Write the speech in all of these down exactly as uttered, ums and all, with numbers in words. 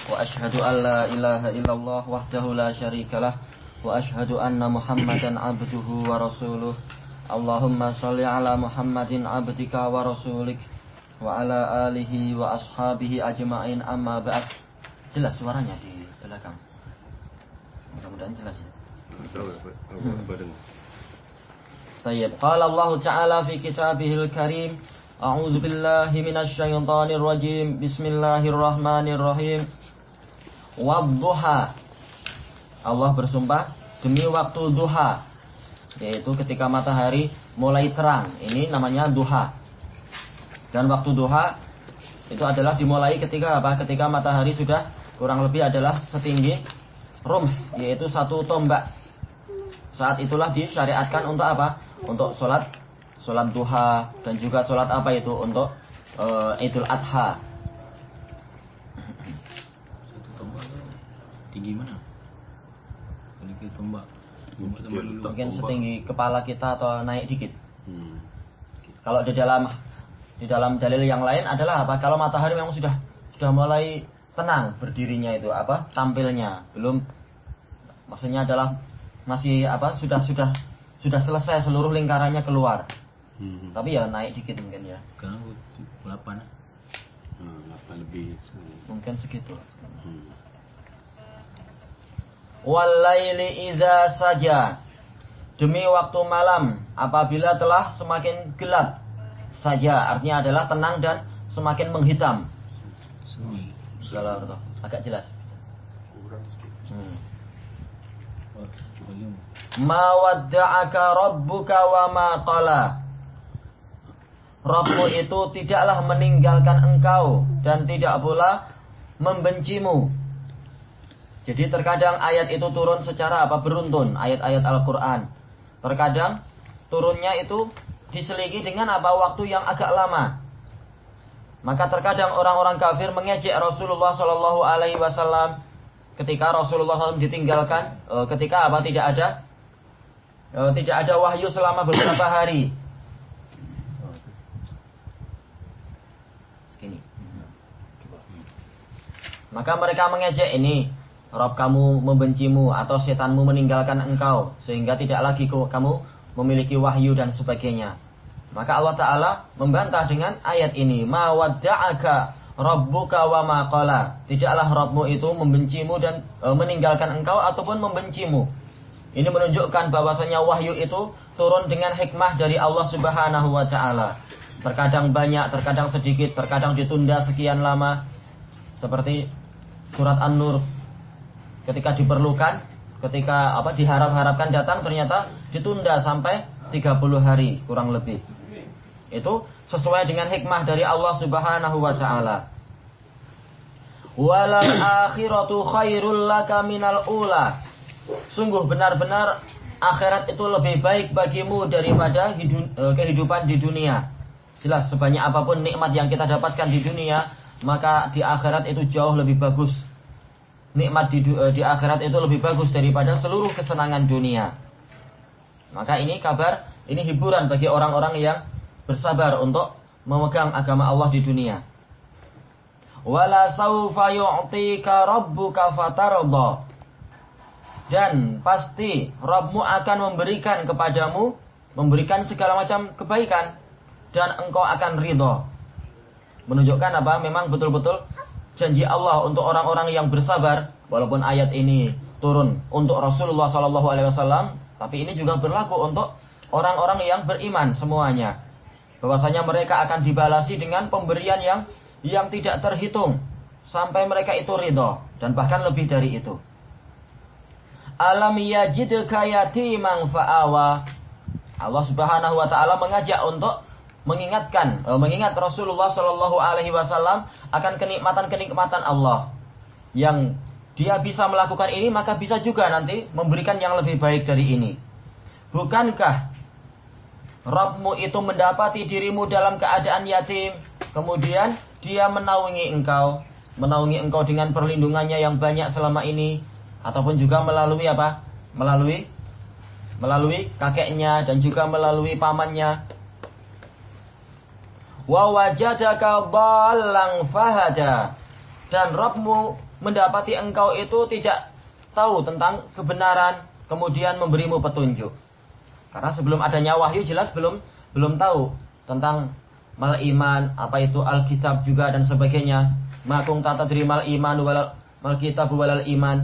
وأشهد أن لا إله إلا الله وحده لا شريك له وأشهد أن محمدا عبده ورسوله اللهم صل على محمد عبدك ورسولك وعلى آله وأصحابه أجمعين أما بعد. Jelas suaranya di belakang? Mudah-mudahan jelas ya. Tayyib. Qala Allah Ta'ala fi kitabihil karim. A'udzu billahi minasy syaithanir rajim. Bismillahirrahmanirrahim. Wadduha. Allah bersumpah demi waktu duha, yaitu ketika matahari mulai terang. Ini namanya duha. Dan waktu duha itu adalah dimulai ketika apa? Ketika matahari sudah kurang lebih adalah setinggi rumh, yaitu satu tombak. Saat itulah disyariatkan untuk apa? Untuk sholat sholat duha dan juga sholat apa itu? Untuk uh, Idul Adha. Satu tombak tinggi mana? Tinggi tombak. tombak dulu. Mungkin setinggi kepala kita atau naik dikit. Hmm. Kalau di dalam di dalam dalil yang lain adalah apa? Kalau matahari memang sudah sudah mulai tenang berdirinya itu apa? Tampilnya belum, maksudnya adalah masih apa? Sudah sudah sudah selesai seluruh lingkarannya keluar. Hmm. Tapi ya naik dikit mungkin ya. Sekarang delapan. Hmm, delapan lebih. Mungkin segitu. Hmm. Walaili idza saja. Demi waktu malam apabila telah semakin gelap. Saja artinya adalah tenang dan semakin menghitam. Sunyi. Kalau agak jelas. Hmm. Ma wadda'aka rabbuka wa ma qala. Rabbmu itu tidaklah meninggalkan engkau dan tidak pula membencimu. Jadi terkadang ayat itu turun secara apa? Beruntun, ayat-ayat Al-Qur'an. Terkadang turunnya itu diselingi dengan apa? Waktu yang agak lama. Maka terkadang orang-orang kafir mengejek Rasulullah Shallallahu Alaihi Wasallam ketika Rasulullah shallallahu alaihi wasallam ditinggalkan, ketika apa? Tidak ada, tidak ada wahyu selama beberapa hari. Ini. Maka mereka mengejek ini, Rabb kamu membencimu atau setanmu meninggalkan engkau sehingga tidak lagi kamu memiliki wahyu dan sebagainya. Maka Allah Ta'ala membantah dengan ayat ini. Ma wadda'aka rabbuka wa ma qala. Tidaklah Rabbmu itu membencimu dan e, meninggalkan engkau ataupun membencimu. Ini menunjukkan bahwasanya wahyu itu turun dengan hikmah dari Allah Subhanahu wa Ta'ala. Terkadang banyak, terkadang sedikit, terkadang ditunda sekian lama. Seperti surat An-Nur. Ketika diperlukan, ketika apa diharap-harapkan datang, ternyata ditunda sampai tiga puluh hari kurang lebih. Itu sesuai dengan hikmah dari Allah Subhanahu wa Ta'ala. Walal akhiratu khairul laka minal ula. Sungguh benar-benar akhirat itu lebih baik bagimu daripada hidup, eh, kehidupan di dunia. Jelas sebanyak apapun nikmat yang kita dapatkan di dunia, maka di akhirat itu jauh lebih bagus. Nikmat di, eh, di akhirat itu lebih bagus daripada seluruh kesenangan dunia. Maka ini kabar, ini hiburan bagi orang-orang yang bersabar untuk memegang agama Allah di dunia. Wala saufa yu'tika rabbuka fatarda. Dan pasti Rabbmu akan memberikan kepadamu, memberikan segala macam kebaikan dan engkau akan ridho. Menunjukkan apa? Memang betul-betul janji Allah untuk orang-orang yang bersabar. Walaupun ayat ini turun untuk Rasulullah Shallallahu Alaihi Wasallam, tapi ini juga berlaku untuk orang-orang yang beriman semuanya. Bahwasanya mereka akan dibalasi dengan pemberian yang yang tidak terhitung sampai mereka itu ridho dan bahkan lebih dari itu. Alam yajidka yatiman fa'awa. Allah Subhanahu wa Ta'ala mengajak untuk mengingatkan, eh, mengingat Rasulullah Shallallahu Alaihi Wasallam akan kenikmatan-kenikmatan Allah yang dia bisa melakukan ini, maka bisa juga nanti memberikan yang lebih baik dari ini. Bukankah Rabbmu itu mendapati dirimu dalam keadaan yatim, kemudian dia menaungi engkau, menaungi engkau dengan perlindungannya yang banyak selama ini, ataupun juga melalui apa? Melalui melalui kakeknya dan juga melalui pamannya. Wa wajadaka dhallan fahada. dan Rabbmu mendapati engkau itu tidak tahu tentang kebenaran, kemudian memberimu petunjuk. Karena sebelum adanya wahyu jelas belum belum tahu tentang mal iman, apa itu Alkitab juga dan sebagainya. Ma kunta tadri mal iman wal mal kitab walal iman.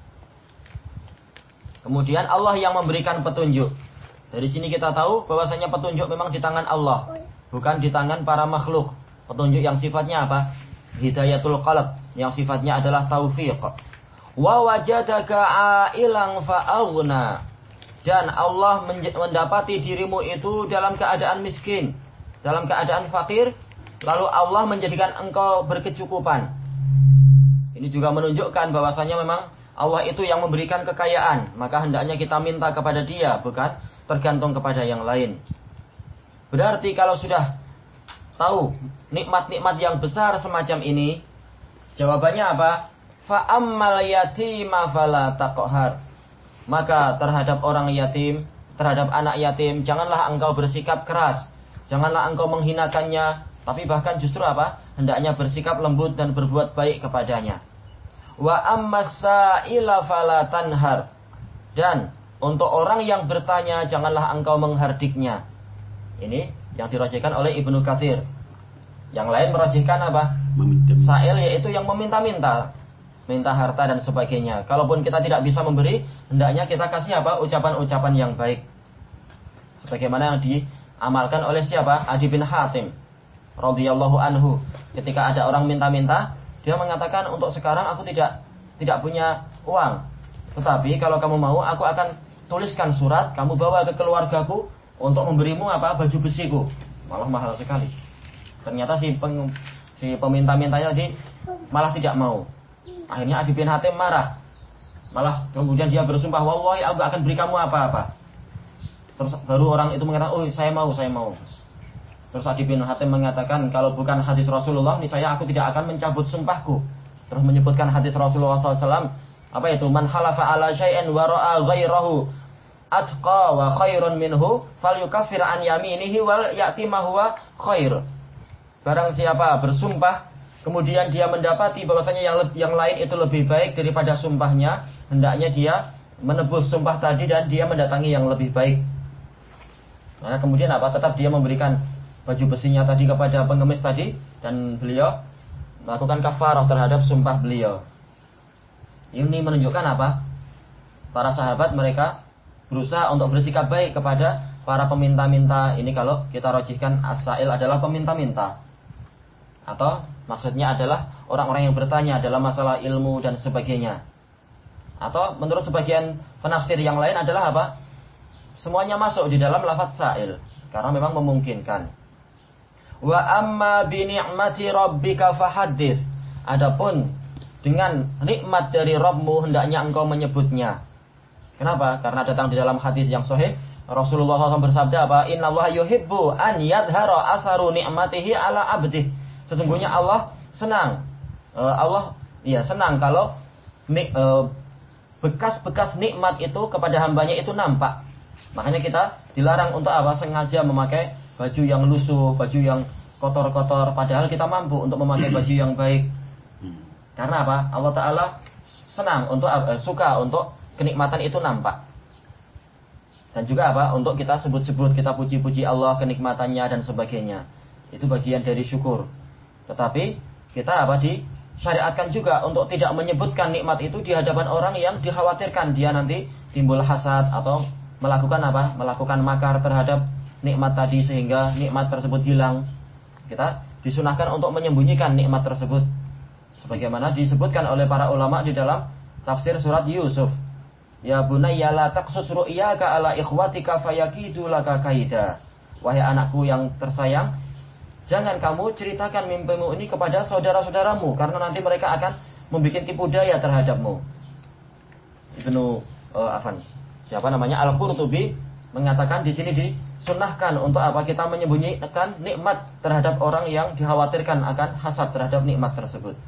Kemudian Allah yang memberikan petunjuk. Dari sini kita tahu bahwasanya petunjuk memang di tangan Allah, bukan di tangan para makhluk. Petunjuk yang sifatnya apa? Hidayatul qalb, yang sifatnya adalah taufiq. Wa wajadaka ailan fa'aghna. Dan Allah mendapati dirimu itu dalam keadaan miskin, dalam keadaan fakir, lalu Allah menjadikan engkau berkecukupan. Ini juga menunjukkan bahwasanya memang Allah itu yang memberikan kekayaan, maka hendaknya kita minta kepada Dia, bukan tergantung kepada yang lain. Berarti kalau sudah tahu nikmat-nikmat yang besar semacam ini, jawabannya apa? Fa ammal yatima fala taqhar. Maka terhadap orang yatim, terhadap anak yatim, janganlah engkau bersikap keras, janganlah engkau menghinakannya, tapi bahkan justru apa? Hendaknya bersikap lembut dan berbuat baik kepadanya. Wa ammas sa'ila fala tanhar. Dan untuk orang yang bertanya, janganlah engkau menghardiknya. Ini yang dirajihkan oleh Ibnu Katsir. Yang lain merajihkan apa? Meminta. Sa'il yaitu yang meminta-minta, minta harta dan sebagainya. Kalaupun kita tidak bisa memberi, hendaknya kita kasih apa? Ucapan-ucapan yang baik. Sebagaimana yang diamalkan oleh siapa? Adi bin Hatim radhiyallahu anhu. Ketika ada orang minta-minta, dia mengatakan, untuk sekarang aku tidak tidak punya uang. Tetapi kalau kamu mau, aku akan tuliskan surat, kamu bawa ke keluargaku untuk memberimu apa? Baju besiku. Malah mahal sekali. Ternyata si, peng, si peminta-mintanya tadi malah tidak mau. Akhirnya Adi bin Hatim marah. Malah kemudian dia bersumpah, wallahi aku akan beri kamu apa-apa. Terus baru orang itu mengatakan, oh saya mau, saya mau. Terus Adi bin Hatim mengatakan, kalau bukan hadis Rasulullah, niscaya aku tidak akan mencabut sumpahku. Terus menyebutkan hadis Rasulullah shallallahu alaihi wasallam, apa itu? Man halafa ala syai'in wa ra'a ghairahu atqa wa khairun minhu falyukaffir an yaminihi wal ya'ti ma huwa khair. Barang siapa bersumpah, kemudian dia mendapati bahwasanya yang yang lain itu lebih baik daripada sumpahnya, hendaknya dia menebus sumpah tadi dan dia mendatangi yang lebih baik. Nah, kemudian apa? Tetap dia memberikan baju besinya tadi kepada pengemis tadi, dan beliau melakukan kafarah terhadap sumpah beliau. Ini menunjukkan apa? Para sahabat mereka berusaha untuk bersikap baik kepada para peminta-minta. Ini kalau kita rajihkan as-sa'il adalah peminta-minta. Atau maksudnya adalah orang-orang yang bertanya dalam masalah ilmu dan sebagainya. Atau menurut sebagian penafsir yang lain adalah apa? Semuanya masuk di dalam lafaz sa'il, karena memang memungkinkan. Wa amma bi ni'mati rabbika fahaddits. Adapun dengan nikmat dari Rabbmu hendaknya engkau menyebutnya. Kenapa? Karena datang di dalam hadis yang sahih, Rasulullah shallallahu alaihi wasallam bersabda apa? Innallaha yuhibbu an yadhhara atharu ni'matihi ala abdih. Sesungguhnya Allah senang, uh, Allah ya senang kalau uh, bekas-bekas nikmat itu kepada hambanya itu nampak. Makanya kita dilarang untuk apa? Sengaja memakai baju yang lusuh, baju yang kotor-kotor, padahal kita mampu untuk memakai baju yang baik. Karena apa? Allah Ta'ala senang untuk uh, suka untuk kenikmatan itu nampak. Dan juga apa? Untuk kita sebut-sebut, kita puji-puji Allah kenikmatannya dan sebagainya. Itu bagian dari syukur. Tetapi kita apa? Disyariatkan juga untuk tidak menyebutkan nikmat itu di hadapan orang yang dikhawatirkan dia nanti timbul hasad atau melakukan apa? Melakukan makar terhadap nikmat tadi sehingga nikmat tersebut hilang. Kita disunahkan untuk menyembunyikan nikmat tersebut. Sebagaimana disebutkan oleh para ulama di dalam tafsir surat Yusuf. Ya bunayya la taqsus ru'yaka ala ikhwatika fayakidu laka kaida. Wahai anakku yang tersayang, jangan kamu ceritakan mimpimu ini kepada saudara-saudaramu, karena nanti mereka akan membuat tipu daya terhadapmu. Ibnu uh, Afan, siapa namanya? Al-Qurtubi mengatakan di sini disunahkan untuk apa? Kita menyembunyikan nikmat terhadap orang yang dikhawatirkan akan hasad terhadap nikmat tersebut.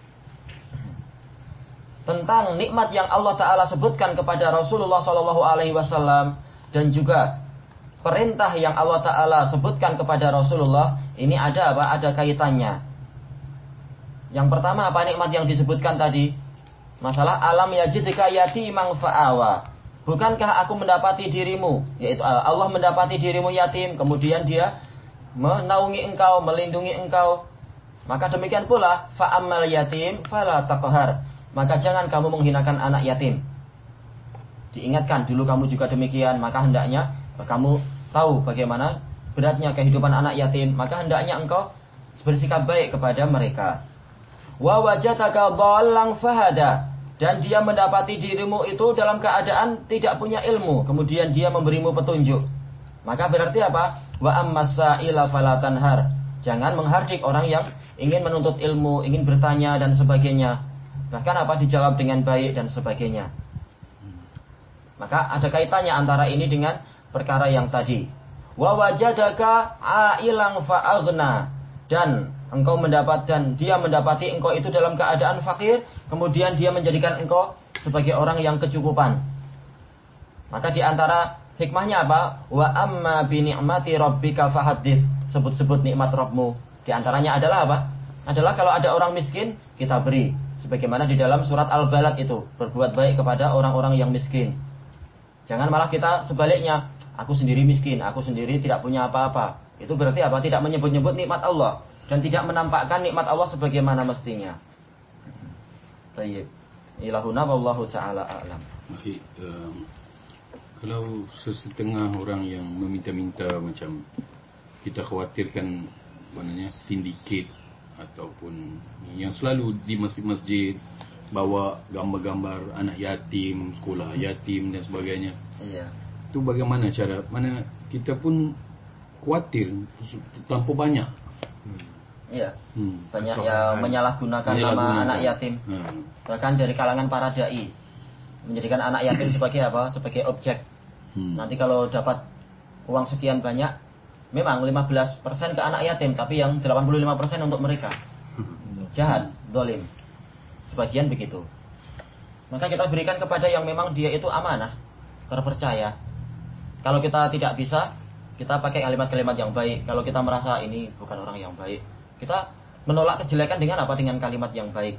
Tentang nikmat yang Allah Ta'ala sebutkan kepada Rasulullah Shallallahu Alaihi Wasallam dan juga perintah yang Allah Ta'ala sebutkan kepada Rasulullah, ini ada apa? Ada kaitannya. Yang pertama apa nikmat yang disebutkan tadi? Masalah alam yajidka yatiman fa'awa. Bukankah aku mendapati dirimu, yaitu Allah mendapati dirimu yatim, kemudian dia menaungi engkau, melindungi engkau. Maka demikian pula fa'ammal yatim fala taqhar. Maka jangan kamu menghinakan anak yatim. Diingatkan dulu kamu juga demikian, maka hendaknya kamu tahu bagaimana beratnya kehidupan anak yatim, maka hendaknya engkau bersikap baik kepada mereka. Wa wajadaka dhallan fahada, dan dia mendapati dirimu itu dalam keadaan tidak punya ilmu, kemudian dia memberimu petunjuk. Maka berarti apa? Wa ammasaila fala tanhar. Jangan menghardik orang yang ingin menuntut ilmu, ingin bertanya dan sebagainya. Bahkan apa dijawab dengan baik dan sebagainya. Maka ada kaitannya antara ini dengan perkara yang tadi. Wa wajadaka ailan fa'aghna, dan engkau mendapat dan dia mendapati engkau itu dalam keadaan fakir, kemudian dia menjadikan engkau sebagai orang yang kecukupan. Maka di antara hikmahnya apa? Wa amma bi ni'mati rabbika fahaddits. Sebut-sebut nikmat Rabbmu. Di antaranya adalah apa? Adalah kalau ada orang miskin, kita beri. Sebagaimana di dalam surat Al-Balad itu, berbuat baik kepada orang-orang yang miskin. Jangan malah kita sebaliknya, aku sendiri miskin, aku sendiri tidak punya apa-apa. Itu berarti apa? Tidak menyebut-nyebut nikmat Allah dan tidak menampakkan nikmat Allah sebagaimana mestinya. Baik. Ilahuna wallahu taala a'lam. Masih um, kalau sesetengah orang yang meminta-minta macam kita khawatirkan maknanya sindiket ataupun yang selalu di masjid-masjid bawa gambar-gambar anak yatim, sekolah yatim dan sebagainya. Iya. Itu bagaimana cara? Mana kita pun khawatir terlampau banyak. Iya. Hmm. Banyak yang menyalahgunakan nama anak yatim. Hmm. Bahkan dari kalangan para dai menjadikan anak yatim sebagai apa? Sebagai objek. Hmm. Nanti kalau dapat uang sekian banyak, memang lima belas persen ke anak yatim, tapi yang delapan puluh lima persen untuk mereka. Jahat, zalim. Sebagian begitu. Maka kita berikan kepada yang memang dia itu amanah, terpercaya. Kalau kita tidak bisa, kita pakai kalimat-kalimat yang baik. Kalau kita merasa ini bukan orang yang baik, kita menolak kejelekan dengan apa? Dengan kalimat yang baik.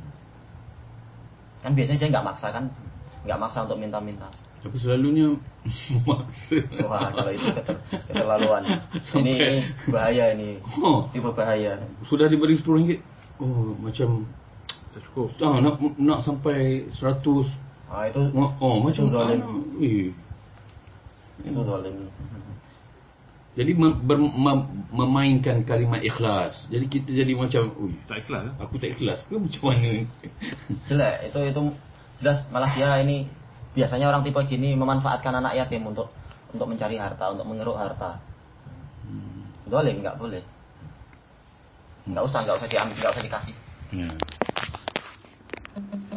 Kan biasanya dia nggak maksa kan, nggak maksa untuk minta-minta. Tapi selalunya memaksa. Wah, kalau itu keter- keterlaluan. Ini, ini bahaya ini. Oh, Tipe bahaya. sudah diberi sepuluh ringgit. Oh, macam tak cukup. Ah, nak nak sampai seratus. Ah, itu Oh, oh macam itu zalim. Eh. Itu zalim. Jadi mem, ber, mem, memainkan kalimat ikhlas. Jadi kita jadi macam, ui, Tak ikhlas. aku tak ikhlas ke macam mana? Jelek, itu itu jelas malah dia ini biasanya orang tipe gini memanfaatkan anak yatim untuk untuk mencari harta, untuk mengeruk harta. Hmm. Zalim, enggak boleh. Enggak usah, enggak usah diambil, enggak usah dikasih. Ya.